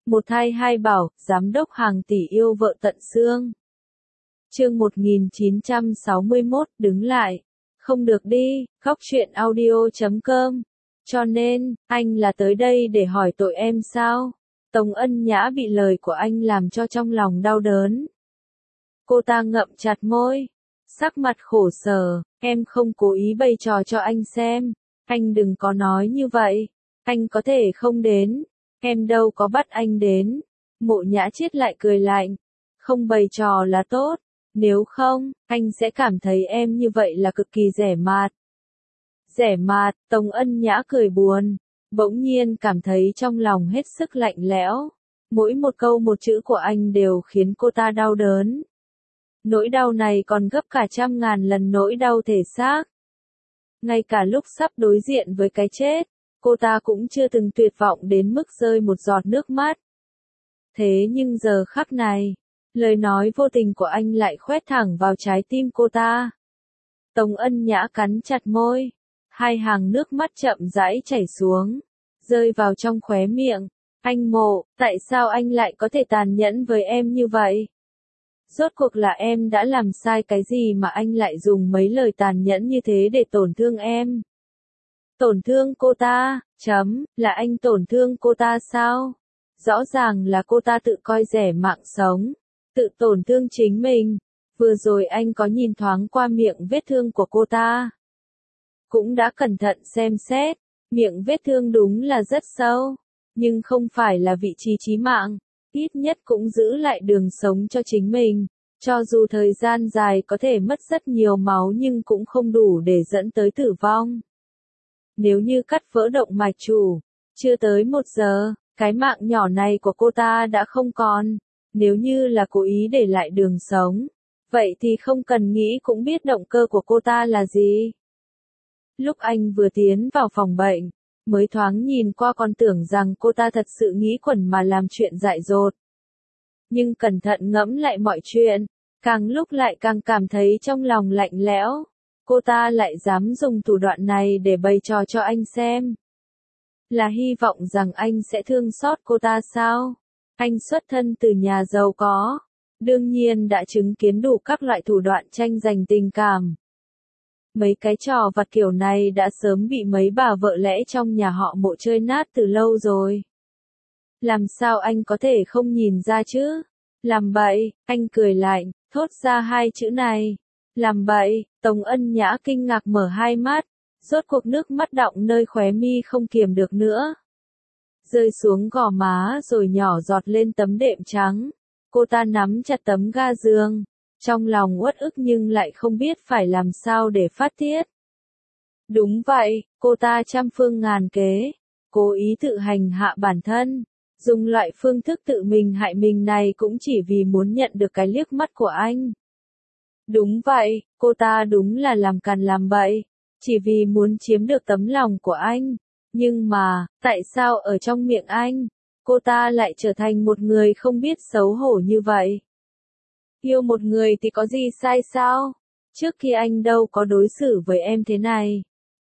Một thai hai bảo, giám đốc hàng tỷ yêu vợ tận xương. Chương 1961, đứng lại. Không được đi, khóc chuyện audio.com. Cho nên, anh là tới đây để hỏi tội em sao? Tống Ân Nhã bị lời của anh làm cho trong lòng đau đớn. Cô ta ngậm chặt môi, sắc mặt khổ sở, em không cố ý bày trò cho anh xem. Anh đừng có nói như vậy, anh có thể không đến. Em đâu có bắt anh đến. Mộ Nhã Chiết lại cười lạnh. Không bày trò là tốt. Nếu không, anh sẽ cảm thấy em như vậy là cực kỳ rẻ mạt. Rẻ mạt, Tống Ân Nhã cười buồn. Bỗng nhiên cảm thấy trong lòng hết sức lạnh lẽo. Mỗi một câu một chữ của anh đều khiến cô ta đau đớn. Nỗi đau này còn gấp cả 100.000 lần nỗi đau thể xác. Ngay cả lúc sắp đối diện với cái chết, cô ta cũng chưa từng tuyệt vọng đến mức rơi một giọt nước mắt. Thế nhưng giờ khắc này, lời nói vô tình của anh lại khoét thẳng vào trái tim cô ta. Tống Ân Nhã cắn chặt môi, hai hàng nước mắt chậm rãi chảy xuống, rơi vào trong khóe miệng. Anh Mộ, tại sao anh lại có thể tàn nhẫn với em như vậy? Rốt cuộc là em đã làm sai cái gì mà anh lại dùng mấy lời tàn nhẫn như thế để tổn thương em? Tổn thương cô ta, là anh tổn thương cô ta sao? Rõ ràng là cô ta tự coi rẻ mạng sống, tự tổn thương chính mình. Vừa rồi anh có nhìn thoáng qua miệng vết thương của cô ta. Cũng đã cẩn thận xem xét, miệng vết thương đúng là rất sâu, nhưng không phải là vị trí chí mạng, ít nhất cũng giữ lại đường sống cho chính mình. Cho dù thời gian dài có thể mất rất nhiều máu nhưng cũng không đủ để dẫn tới tử vong. Nếu như cắt vỡ động mạch chủ, chưa tới 1 giờ, cái mạng nhỏ này của cô ta đã không còn. Nếu như là cố ý để lại đường sống, vậy thì không cần nghĩ cũng biết động cơ của cô ta là gì. Lúc anh vừa tiến vào phòng bệnh, mới thoáng nhìn qua còn tưởng rằng cô ta thật sự nghĩ quẩn mà làm chuyện dại dột. Nhưng cẩn thận ngẫm lại mọi chuyện, càng lúc lại càng cảm thấy trong lòng lạnh lẽo. Cô ta lại dám dùng thủ đoạn này để bày trò cho anh xem. Là hy vọng rằng anh sẽ thương xót cô ta sao? Anh xuất thân từ nhà giàu có, đương nhiên đã chứng kiến đủ các loại thủ đoạn tranh giành tình cảm. Mấy cái trò vặt kiểu này đã sớm bị mấy bà vợ lẽ trong nhà họ Mộ chơi nát từ lâu rồi. Làm sao anh có thể không nhìn ra chứ? Làm bậy, anh cười lạnh, thốt ra hai chữ này. Làm bậy, Tống Ân Nhã kinh ngạc mở hai mắt, rốt cuộc nước mắt đọng nơi khóe mi không kiềm được nữa. Rơi xuống gò má rồi nhỏ giọt lên tấm đệm trắng. Cô ta nắm chặt tấm ga giường, trong lòng uất ức nhưng lại không biết phải làm sao để phát tiết. Đúng vậy, cô ta trăm phương ngàn kế, cố ý tự hành hạ bản thân, dùng loại phương thức tự mình hại mình này cũng chỉ vì muốn nhận được cái liếc mắt của anh. Đúng vậy, cô ta đúng là làm càn làm bậy, chỉ vì muốn chiếm được tấm lòng của anh. Nhưng mà, tại sao ở trong miệng anh, cô ta lại trở thành một người không biết xấu hổ như vậy? Yêu một người thì có gì sai sao? Trước khi anh đâu có đối xử với em thế này.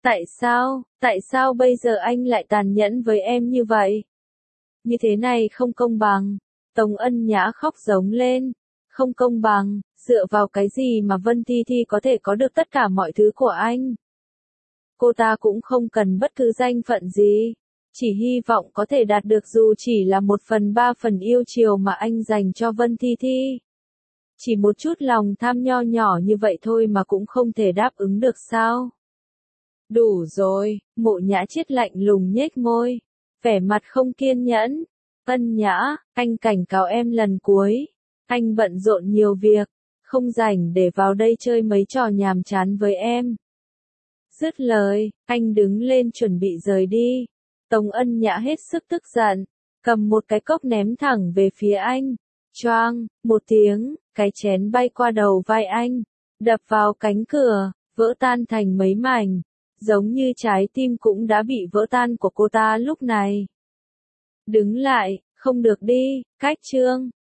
Tại sao bây giờ anh lại tàn nhẫn với em như vậy? Như thế này không công bằng. Tống Ân Nhã khóc giống lên. Không công bằng, dựa vào cái gì mà Vân Thi Thi có thể có được tất cả mọi thứ của anh? Cô ta cũng không cần bất cứ danh phận gì, chỉ hy vọng có thể đạt được dù chỉ là 1/3 phần yêu chiều mà anh dành cho Vân Thi Thi. Chỉ một chút lòng tham nho nhỏ như vậy thôi mà cũng không thể đáp ứng được sao? Đủ rồi, Mộ Nhã Chiết lạnh lùng nhếch môi, vẻ mặt không kiên nhẫn. Ân Nhã, anh cảnh cáo em lần cuối. Anh bận rộn nhiều việc, không rảnh để vào đây chơi mấy trò nhàm chán với em. Dứt lời, anh đứng lên chuẩn bị rời đi. Tống Ân Nhã hết sức tức giận, cầm một cái cốc ném thẳng về phía anh. Choang, một tiếng, cái chén bay qua đầu vai anh, đập vào cánh cửa, vỡ tan thành mấy mảnh, giống như trái tim cũng đã bị vỡ tan của cô ta lúc này. Đứng lại, không được đi, cách chương.